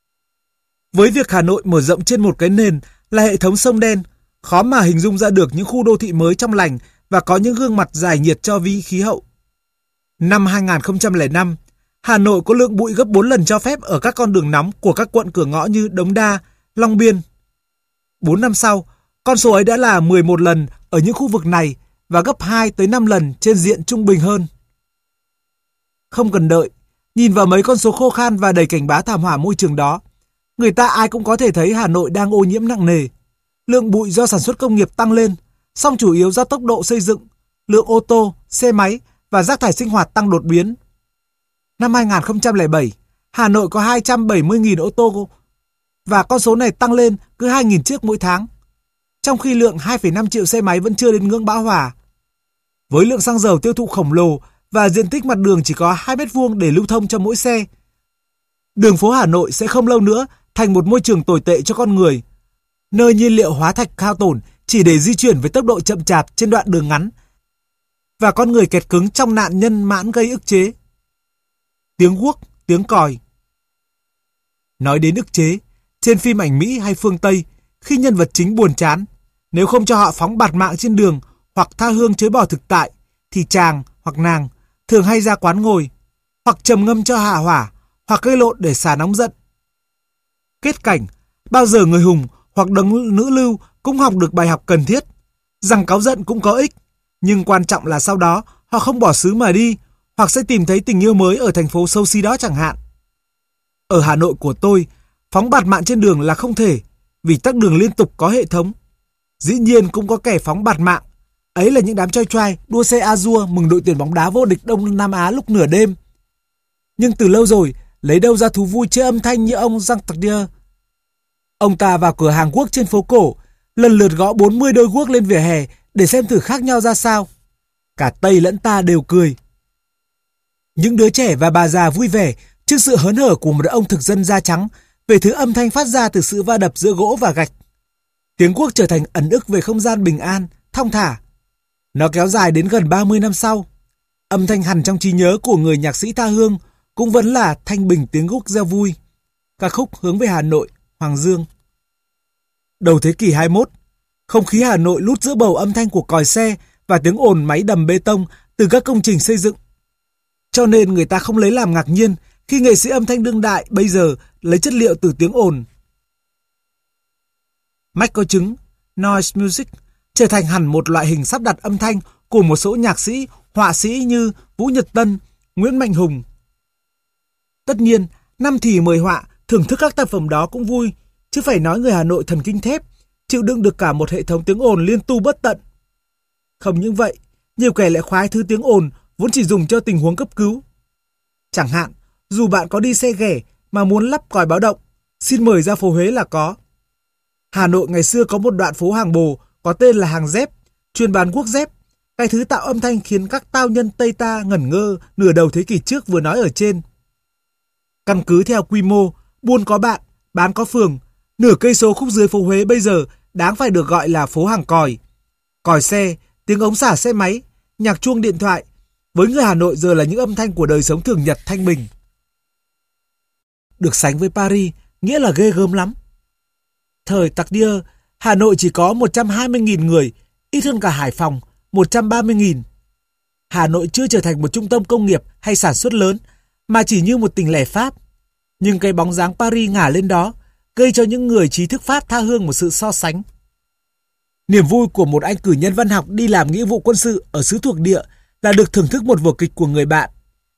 với việc Hà Nội mở rộng trên một cái nền là hệ thống sông đen, khó mà hình dung ra được những khu đô thị mới trong lành và có những gương mặt giải nhiệt cho vi khí hậu. Năm hai nghìn không trăm lẻ năm, Hà Nội có lượng bụi gấp bốn lần cho phép ở các con đường nóng của các quận cửa ngõ như Đống Đa, Long Biên. bốn năm sau, con số ấy đã là mười một lần ở những khu vực này và gấp hai tới năm lần trên diện trung bình hơn. Không cần đợi, nhìn vào mấy con số khô khan và đầy cảnh báo thảm họa môi trường đó, người ta ai cũng có thể thấy Hà Nội đang ô nhiễm nặng nề. Lượng bụi do sản xuất công nghiệp tăng lên, song chủ yếu do tốc độ xây dựng, lượng ô tô, xe máy và rác thải sinh hoạt tăng đột biến. Năm hai nghìn không trăm lẻ bảy, Hà Nội có hai trăm bảy mươi nghìn ô tô và con số này tăng lên cứ hai nghìn chiếc mỗi tháng, trong khi lượng hai phẩy năm triệu xe máy vẫn chưa đến ngưỡng bão hòa. Với lượng xăng dầu tiêu thụ khổng lồ và diện tích mặt đường chỉ có hai mét vuông để lưu thông cho mỗi xe, đường phố Hà Nội sẽ không lâu nữa thành một môi trường tồi tệ cho con người, nơi nhiên liệu hóa thạch hao tổn chỉ để di chuyển với tốc độ chậm chạp trên đoạn đường ngắn, và con người kẹt cứng trong nạn nhân mãn gây ức chế. Tiếng guốc, tiếng còi. Nói đến ức chế, trên phim ảnh Mỹ hay phương Tây, khi nhân vật chính buồn chán, nếu không cho họ phóng bạt mạng trên đường hoặc tha hương chối bỏ thực tại, thì chàng hoặc nàng thường hay ra quán ngồi, hoặc trầm ngâm cho hạ hỏa, hoặc gây lộn để xả nóng giận. Kết cảnh, bao giờ người hùng hoặc đấng nữ lưu cũng học được bài học cần thiết, rằng cáu giận cũng có ích, nhưng quan trọng là sau đó họ không bỏ xứ mà đi, hoặc sẽ tìm thấy tình yêu mới ở thành phố xấu xí đó chẳng hạn. Ở Hà Nội của tôi, phóng bạt mạng trên đường là không thể, vì tắc đường liên tục có hệ thống. Dĩ nhiên cũng có kẻ phóng bạt mạng, ấy là những đám choi choai đua xe Azure mừng đội tuyển bóng đá vô địch Đông Nam Á lúc nửa đêm. Nhưng từ lâu rồi, lấy đâu ra thú vui chơi âm thanh như ông Jean Tardieu. Ông ta vào cửa hàng guốc trên phố cổ, lần lượt gõ bốn mươi đôi guốc lên vỉa hè để xem thử khác nhau ra sao. Cả Tây lẫn ta đều cười. Những đứa trẻ và bà già vui vẻ trước sự hớn hở của một ông thực dân da trắng về thứ âm thanh phát ra từ sự va đập giữa gỗ và gạch. Tiếng guốc trở thành ẩn ức về không gian bình an, thong thả. Nó kéo dài đến gần ba mươi năm sau. Âm thanh hằn trong trí nhớ của người nhạc sĩ tha hương cũng vẫn là thanh bình tiếng guốc reo vui. Ca khúc hướng về Hà Nội, Hoàng Dương. Đầu thế kỷ hai mươi mốt, Không khí Hà Nội lút giữa bầu âm thanh của còi xe và tiếng ồn máy đầm bê tông từ các công trình xây dựng. Cho nên người ta không lấy làm ngạc nhiên khi nghệ sĩ âm thanh đương đại bây giờ lấy chất liệu từ tiếng ồn. Mách có chứng, noise music trở thành hẳn một loại hình sắp đặt âm thanh của một số nhạc sĩ, họa sĩ như Vũ Nhật Tân, Nguyễn Mạnh Hùng. Tất nhiên, năm thì mời họa, thưởng thức các tác phẩm đó cũng vui, chứ phải nói người Hà Nội thần kinh thép, chịu đựng được cả một hệ thống tiếng ồn liên tu bất tận. Không những vậy, nhiều kẻ lại khoái thứ tiếng ồn vốn chỉ dùng cho tình huống cấp cứu. Chẳng hạn, dù bạn có đi xe ghẻ mà muốn lắp còi báo động, xin mời ra phố Huế là có. Hà Nội ngày xưa có một đoạn phố hàng Bồ có tên là hàng dép, chuyên bán guốc dép, cái thứ tạo âm thanh khiến các tao nhân Tây ta ngẩn ngơ nửa đầu thế kỷ trước vừa nói ở trên. Căn cứ theo quy mô, buôn có bạn, bán có phường, nửa cây số khúc dưới phố Huế bây giờ đáng phải được gọi là phố hàng còi. Còi xe, tiếng ống xả xe máy, nhạc chuông điện thoại, với người Hà Nội giờ là những âm thanh của đời sống thường nhật thanh bình. Được sánh với Paris, nghĩa là ghê gớm lắm. Thời Tardieu, Hà Nội chỉ có một trăm hai mươi nghìn người, ít hơn cả Hải Phòng, một trăm ba mươi nghìn. Hà Nội chưa trở thành một trung tâm công nghiệp hay sản xuất lớn, mà chỉ như một tỉnh lẻ Pháp. Nhưng cái bóng dáng Paris ngả lên đó, gây cho những người trí thức Pháp tha hương một sự so sánh. Niềm vui của một anh cử nhân văn học đi làm nghĩa vụ quân sự ở xứ thuộc địa là được thưởng thức một vở kịch của người bạn.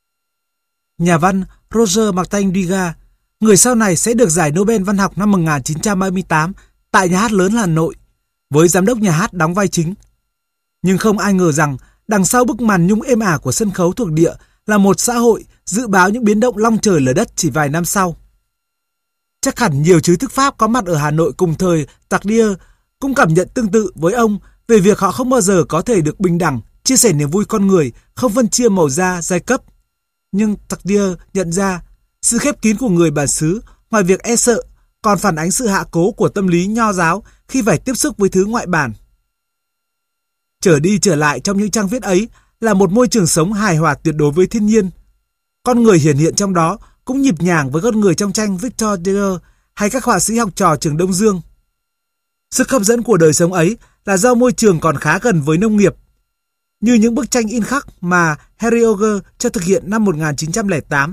Nhà văn Roger Martin Degas, người sau này sẽ được giải Nobel văn học năm một nghìn chín trăm ba mươi tám tại Nhà hát lớn Hà Nội, với giám đốc nhà hát đóng vai chính. Nhưng không ai ngờ rằng đằng sau bức màn nhung êm ả của sân khấu thuộc địa là một xã hội dự báo những biến động long trời lở đất chỉ vài năm sau. Chắc hẳn nhiều trí thức Pháp có mặt ở Hà Nội cùng thời Tardieu cũng cảm nhận tương tự với ông về việc họ không bao giờ có thể được bình đẳng, chia sẻ niềm vui con người, không phân chia màu da, giai cấp. Nhưng Tardieu nhận ra sự khép kín của người bản xứ, ngoài việc e sợ, còn phản ánh sự hạ cố của tâm lý nho giáo khi phải tiếp xúc với thứ ngoại bản. Trở đi trở lại trong những trang viết ấy là một môi trường sống hài hòa tuyệt đối với thiên nhiên. Con người hiển hiện trong đó cũng nhịp nhàng với con người trong tranh Victor Daguerre hay các họa sĩ học trò trường Đông Dương. Sức hấp dẫn của đời sống ấy là do môi trường còn khá gần với nông nghiệp, như những bức tranh in khắc mà Harry Auger cho thực hiện năm một nghìn chín trăm lẻ tám.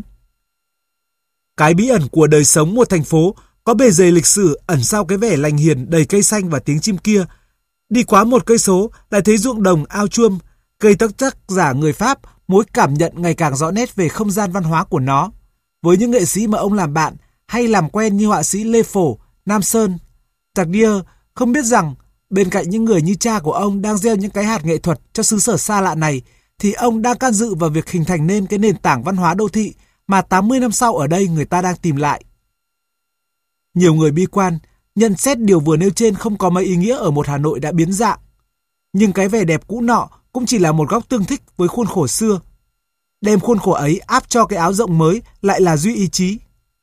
Cái bí ẩn của đời sống một thành phố có bề dày lịch sử ẩn sau cái vẻ lành hiền đầy cây xanh và tiếng chim kia. Đi quá một cây số lại thấy ruộng đồng ao chuông, gây tác tác giả người Pháp mối cảm nhận ngày càng rõ nét về không gian văn hóa của nó. Với những nghệ sĩ mà ông làm bạn hay làm quen như họa sĩ Lê Phổ, Nam Sơn, Tardieu không biết rằng bên cạnh những người như cha của ông đang gieo những cái hạt nghệ thuật cho xứ sở xa lạ này, thì ông đang can dự vào việc hình thành nên cái nền tảng văn hóa đô thị mà tám mươi năm sau ở đây người ta đang tìm lại. Nhiều người bi quan nhận xét điều vừa nêu trên không có mấy ý nghĩa ở một Hà Nội đã biến dạng. Nhưng cái vẻ đẹp cũ nọ cũng chỉ là một góc tương thích với khuôn khổ xưa. Đem khuôn khổ ấy áp cho cái áo rộng mới lại là duy ý chí.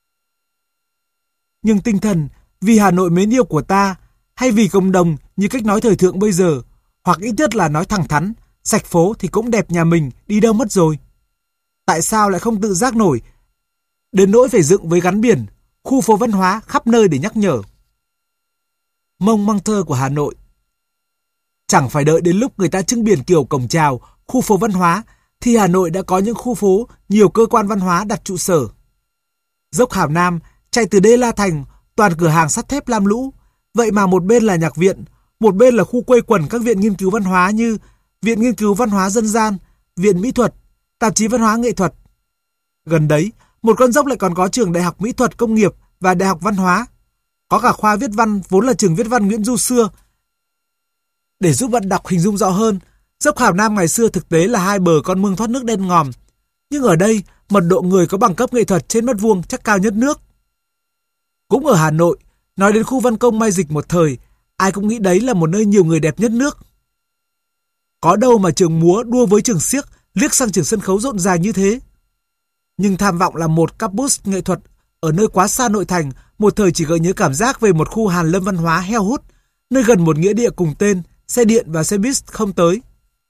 Nhưng tinh thần vì Hà Nội mến yêu của ta, hay vì cộng đồng như cách nói thời thượng bây giờ, hoặc ít nhất là nói thẳng thắn, sạch phố thì cũng đẹp nhà mình, đi đâu mất rồi. Tại sao lại không tự giác nổi đến nỗi phải dựng với gắn biển, khu phố văn hóa khắp nơi để nhắc nhở. Mông Măng Thơ của Hà Nội. Chẳng phải đợi đến lúc người ta trưng biển kiểu cổng chào, khu phố văn hóa, thì Hà Nội đã có những khu phố, nhiều cơ quan văn hóa đặt trụ sở. Dốc Hào Nam chạy từ Đê La Thành, toàn cửa hàng sắt thép lam lũ. Vậy mà một bên là nhạc viện, một bên là khu quây quần các viện nghiên cứu văn hóa như Viện Nghiên cứu Văn hóa Dân gian, Viện Mỹ thuật, Tạp chí Văn hóa Nghệ thuật. Gần đấy, một con dốc lại còn có trường Đại học Mỹ thuật Công nghiệp và Đại học Văn hóa. Có cả khoa viết văn vốn là trường viết văn Nguyễn Du xưa. Để giúp bạn đọc hình dung rõ hơn, dốc Hào Nam ngày xưa thực tế là hai bờ con mương thoát nước đen ngòm. Nhưng ở đây, mật độ người có bằng cấp nghệ thuật trên mét vuông chắc cao nhất nước. Cũng ở Hà Nội, nói đến khu Văn Công Mai Dịch một thời, ai cũng nghĩ đấy là một nơi nhiều người đẹp nhất nước. Có đâu mà trường múa đua với trường xiếc, liếc sang trường sân khấu rộn ràng như thế. Nhưng tham vọng là một campus nghệ thuật ở nơi quá xa nội thành, một thời chỉ gợi nhớ cảm giác về một khu hàn lâm văn hóa heo hút, nơi gần một nghĩa địa cùng tên, xe điện và xe buýt không tới.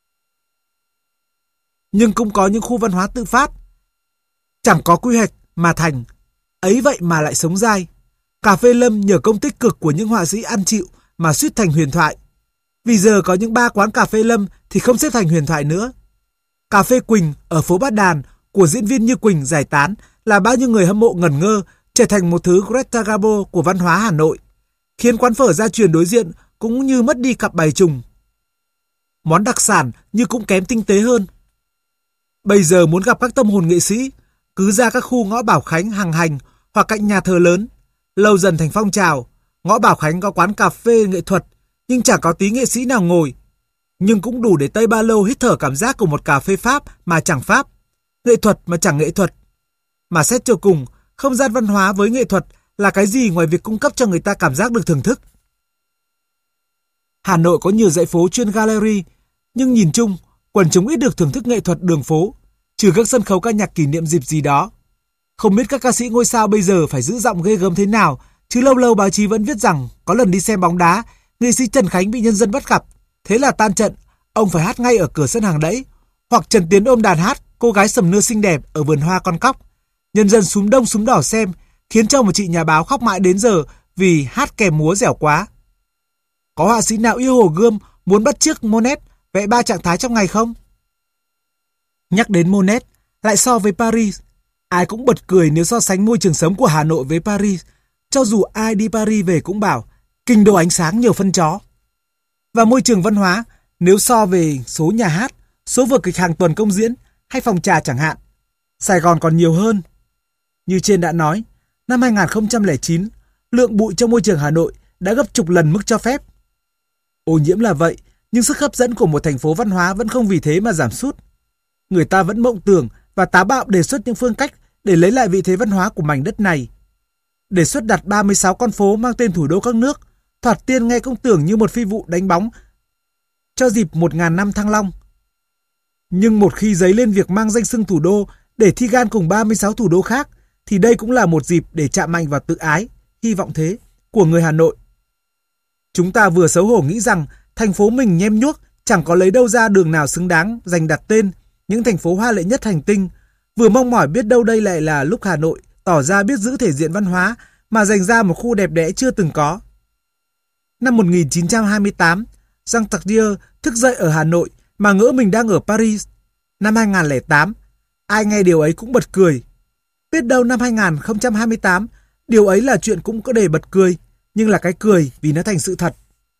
Nhưng cũng có những khu văn hóa tự phát, chẳng có quy hoạch mà thành, ấy vậy mà lại sống dai. Cà phê Lâm nhờ công tích cực của những họa sĩ ăn chịu mà suýt thành huyền thoại. Vì giờ có những ba quán cà phê Lâm thì không xếp thành huyền thoại nữa. Cà phê Quỳnh ở phố Bát Đàn của diễn viên Như Quỳnh giải tán là bao nhiêu người hâm mộ ngẩn ngơ, trở thành một thứ Greta Garbo của văn hóa Hà Nội, khiến quán phở gia truyền đối diện cũng như mất đi cặp bài trùng. Món đặc sản như cũng kém tinh tế hơn. Bây giờ muốn gặp các tâm hồn nghệ sĩ, cứ ra các khu ngõ Bảo Khánh, Hằng Hành hoặc cạnh nhà thờ lớn. Lâu dần thành phong trào, ngõ Bảo Khánh có quán cà phê nghệ thuật, nhưng chẳng có tí nghệ sĩ nào ngồi. Nhưng cũng đủ để Tây Ba Lâu hít thở cảm giác của một cà phê Pháp mà chẳng Pháp, nghệ thuật mà chẳng nghệ thuật. Mà xét cho cùng, không gian văn hóa với nghệ thuật là cái gì ngoài việc cung cấp cho người ta cảm giác được thưởng thức. Hà Nội có nhiều dãy phố chuyên gallery, nhưng nhìn chung, quần chúng ít được thưởng thức nghệ thuật đường phố, trừ các sân khấu ca nhạc kỷ niệm dịp gì đó. Không biết các ca sĩ ngôi sao bây giờ phải giữ giọng ghê gớm thế nào, chứ lâu lâu báo chí vẫn viết rằng có lần đi xem bóng đá, nghệ sĩ Trần Khánh bị nhân dân bắt gặp, thế là tan trận, ông phải hát ngay ở cửa sân hàng đẫy, hoặc Trần Tiến ôm đàn hát Cô gái sầm nưa xinh đẹp ở vườn hoa con cóc. Nhân dân súm đông súm đỏ xem, khiến cho một chị nhà báo khóc mãi đến giờ vì hát kèm múa dẻo quá. Có họa sĩ nào yêu Hồ Gươm muốn bắt chước Monet vẽ ba trạng thái trong ngày không? Nhắc đến Monet, lại so với Paris, ai cũng bật cười nếu so sánh môi trường sống của Hà Nội với Paris. Cho dù ai đi Paris về cũng bảo kinh đô ánh sáng nhiều phân chó. Và môi trường văn hóa, nếu so về số nhà hát, số vở kịch hàng tuần công diễn hay phòng trà chẳng hạn, Sài Gòn còn nhiều hơn. Như trên đã nói, năm hai không không chín, lượng bụi trong môi trường Hà Nội đã gấp chục lần mức cho phép. Ô nhiễm là vậy, nhưng sức hấp dẫn của một thành phố văn hóa vẫn không vì thế mà giảm sút. Người ta vẫn mộng tưởng và táo bạo đề xuất những phương cách để lấy lại vị thế văn hóa của mảnh đất này. Đề xuất đặt ba mươi sáu con phố mang tên thủ đô các nước, thoạt tiên nghe cũng tưởng như một phi vụ đánh bóng cho dịp một nghìn năm Thăng Long. Nhưng một khi dấy lên việc mang danh xưng thủ đô để thi gan cùng ba mươi sáu thủ đô khác, thì đây cũng là một dịp để chạm mạnh vào tự ái, hy vọng thế, của người Hà Nội. Chúng ta vừa xấu hổ nghĩ rằng thành phố mình nhem nhuốc, chẳng có lấy đâu ra đường nào xứng đáng dành đặt tên những thành phố hoa lệ nhất hành tinh, vừa mong mỏi biết đâu đây lại là lúc Hà Nội tỏ ra biết giữ thể diện văn hóa mà dành ra một khu đẹp đẽ chưa từng có. Năm một nghìn chín trăm hai mươi tám, Jean Tardieu thức dậy ở Hà Nội mà ngỡ mình đang ở Paris. Năm hai không không tám, ai nghe điều ấy cũng bật cười. Biết đâu năm hai không hai tám, điều ấy là chuyện cũng có để bật cười, nhưng là cái cười vì nó thành sự thật.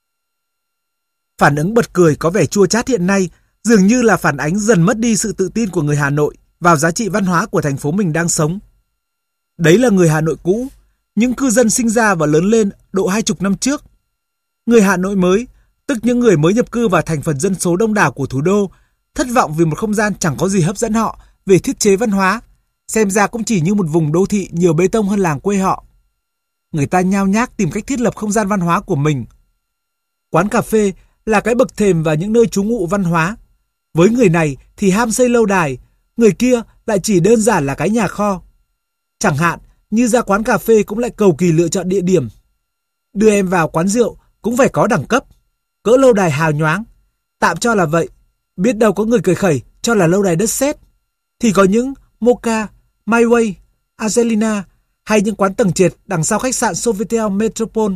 Phản ứng bật cười có vẻ chua chát hiện nay dường như là phản ánh dần mất đi sự tự tin của người Hà Nội vào giá trị văn hóa của thành phố mình đang sống. Đấy là người Hà Nội cũ, những cư dân sinh ra và lớn lên độ hai chục năm trước. Người Hà Nội mới, tức những người mới nhập cư vào thành phần dân số đông đảo của thủ đô, thất vọng vì một không gian chẳng có gì hấp dẫn họ về thiết chế văn hóa, xem ra cũng chỉ như một vùng đô thị nhiều bê tông hơn làng quê họ. Người ta nhao nhác tìm cách thiết lập không gian văn hóa của mình. Quán cà phê là cái bậc thềm và những nơi trú ngụ văn hóa. Với người này thì ham xây lâu đài, người kia lại chỉ đơn giản là cái nhà kho. Chẳng hạn như ra quán cà phê cũng lại cầu kỳ lựa chọn địa điểm. Đưa em vào quán rượu cũng phải có đẳng cấp, cỡ lâu đài hào nhoáng. Tạm cho là vậy, biết đâu có người cười khẩy cho là lâu đài đất sét. Thì có những Mocha, My Way, Angelina hay những quán tầng trệt đằng sau khách sạn Sofitel Metropole.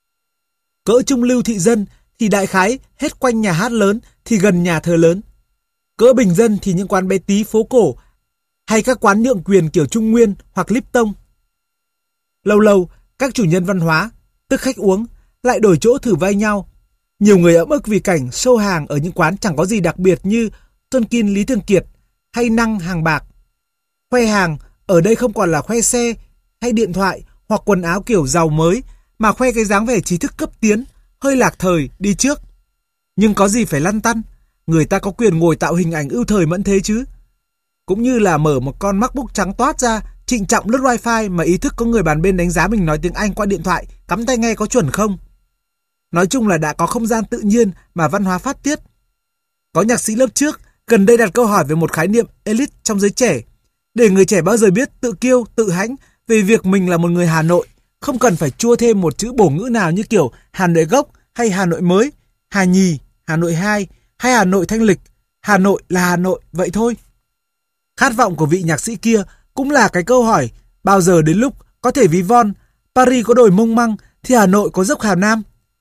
Cỡ trung lưu thị dân thì đại khái hết quanh nhà hát lớn thì gần nhà thờ lớn. Cỡ bình dân thì những quán bé tí phố cổ hay các quán nhượng quyền kiểu Trung Nguyên hoặc Lipton. Lâu lâu, các chủ nhân văn hóa, tức khách uống, lại đổi chỗ thử vai nhau. Nhiều người ấm ức vì cảnh show hàng ở những quán chẳng có gì đặc biệt như Tonkin Lý Thường Kiệt hay Năng Hàng Bạc. Khoe hàng ở đây không còn là khoe xe hay điện thoại hoặc quần áo kiểu giàu mới, mà khoe cái dáng vẻ trí thức cấp tiến, hơi lạc thời đi trước. Nhưng có gì phải lăn tăn, người ta có quyền ngồi tạo hình ảnh ưu thời mẫn thế chứ. Cũng như là mở một con MacBook trắng toát ra, trịnh trọng lướt wifi mà ý thức có người bàn bên đánh giá mình nói tiếng Anh qua điện thoại, cắm tai nghe có chuẩn không. Nói chung là đã có không gian tự nhiên mà văn hóa phát tiết. Có nhạc sĩ lớp trước gần đây đặt câu hỏi về một khái niệm elite trong giới trẻ, để người trẻ bao giờ biết tự kiêu, tự hãnh về việc mình là một người Hà Nội, không cần phải chua thêm một chữ bổ ngữ nào như kiểu Hà Nội gốc hay Hà Nội mới, Hà nhì, Hà Nội hai hay Hà Nội thanh lịch. Hà Nội là Hà Nội, vậy thôi. Khát vọng của vị nhạc sĩ kia cũng là cái câu hỏi bao giờ đến lúc có thể ví von Paris có đồi mông măng thì Hà Nội có dốc Hà Nam.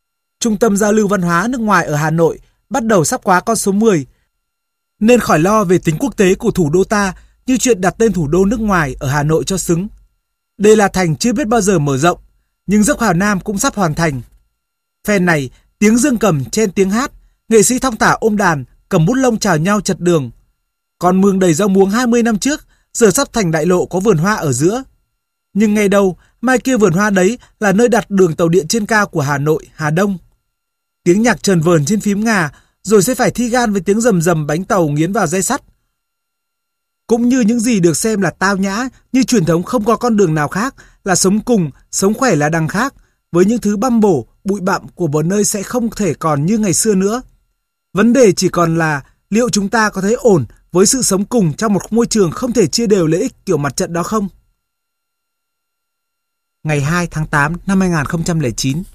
Trung tâm giao lưu văn hóa nước ngoài ở Hà Nội bắt đầu sắp quá con số mười, nên khỏi lo về tính quốc tế của thủ đô ta như chuyện đặt tên thủ đô nước ngoài ở Hà Nội cho xứng. Đây là thành chưa biết bao giờ mở rộng, nhưng dốc Hào Nam cũng sắp hoàn thành. Phen này, tiếng dương cầm chen tiếng hát, nghệ sĩ thong thả ôm đàn, cầm bút lông chào nhau chật đường. Còn mương đầy rau muống hai mươi năm trước, giờ sắp thành đại lộ có vườn hoa ở giữa. Nhưng ngày đầu, mai kia vườn hoa đấy là nơi đặt đường tàu điện trên cao của Hà Nội, Hà Đông. Tiếng nhạc trờn vờn trên phím ngà, rồi sẽ phải thi gan với tiếng rầm rầm bánh tàu nghiến vào dây sắt. Cũng như những gì được xem là tao nhã, như truyền thống không có con đường nào khác, là sống cùng, sống khỏe là đằng khác, với những thứ băm bổ, bụi bặm của một nơi sẽ không thể còn như ngày xưa nữa. Vấn đề chỉ còn là liệu chúng ta có thấy ổn với sự sống cùng trong một môi trường không thể chia đều lợi ích kiểu mặt trận đó không? Ngày hai tháng tám năm hai nghìn không trăm lẻ chín,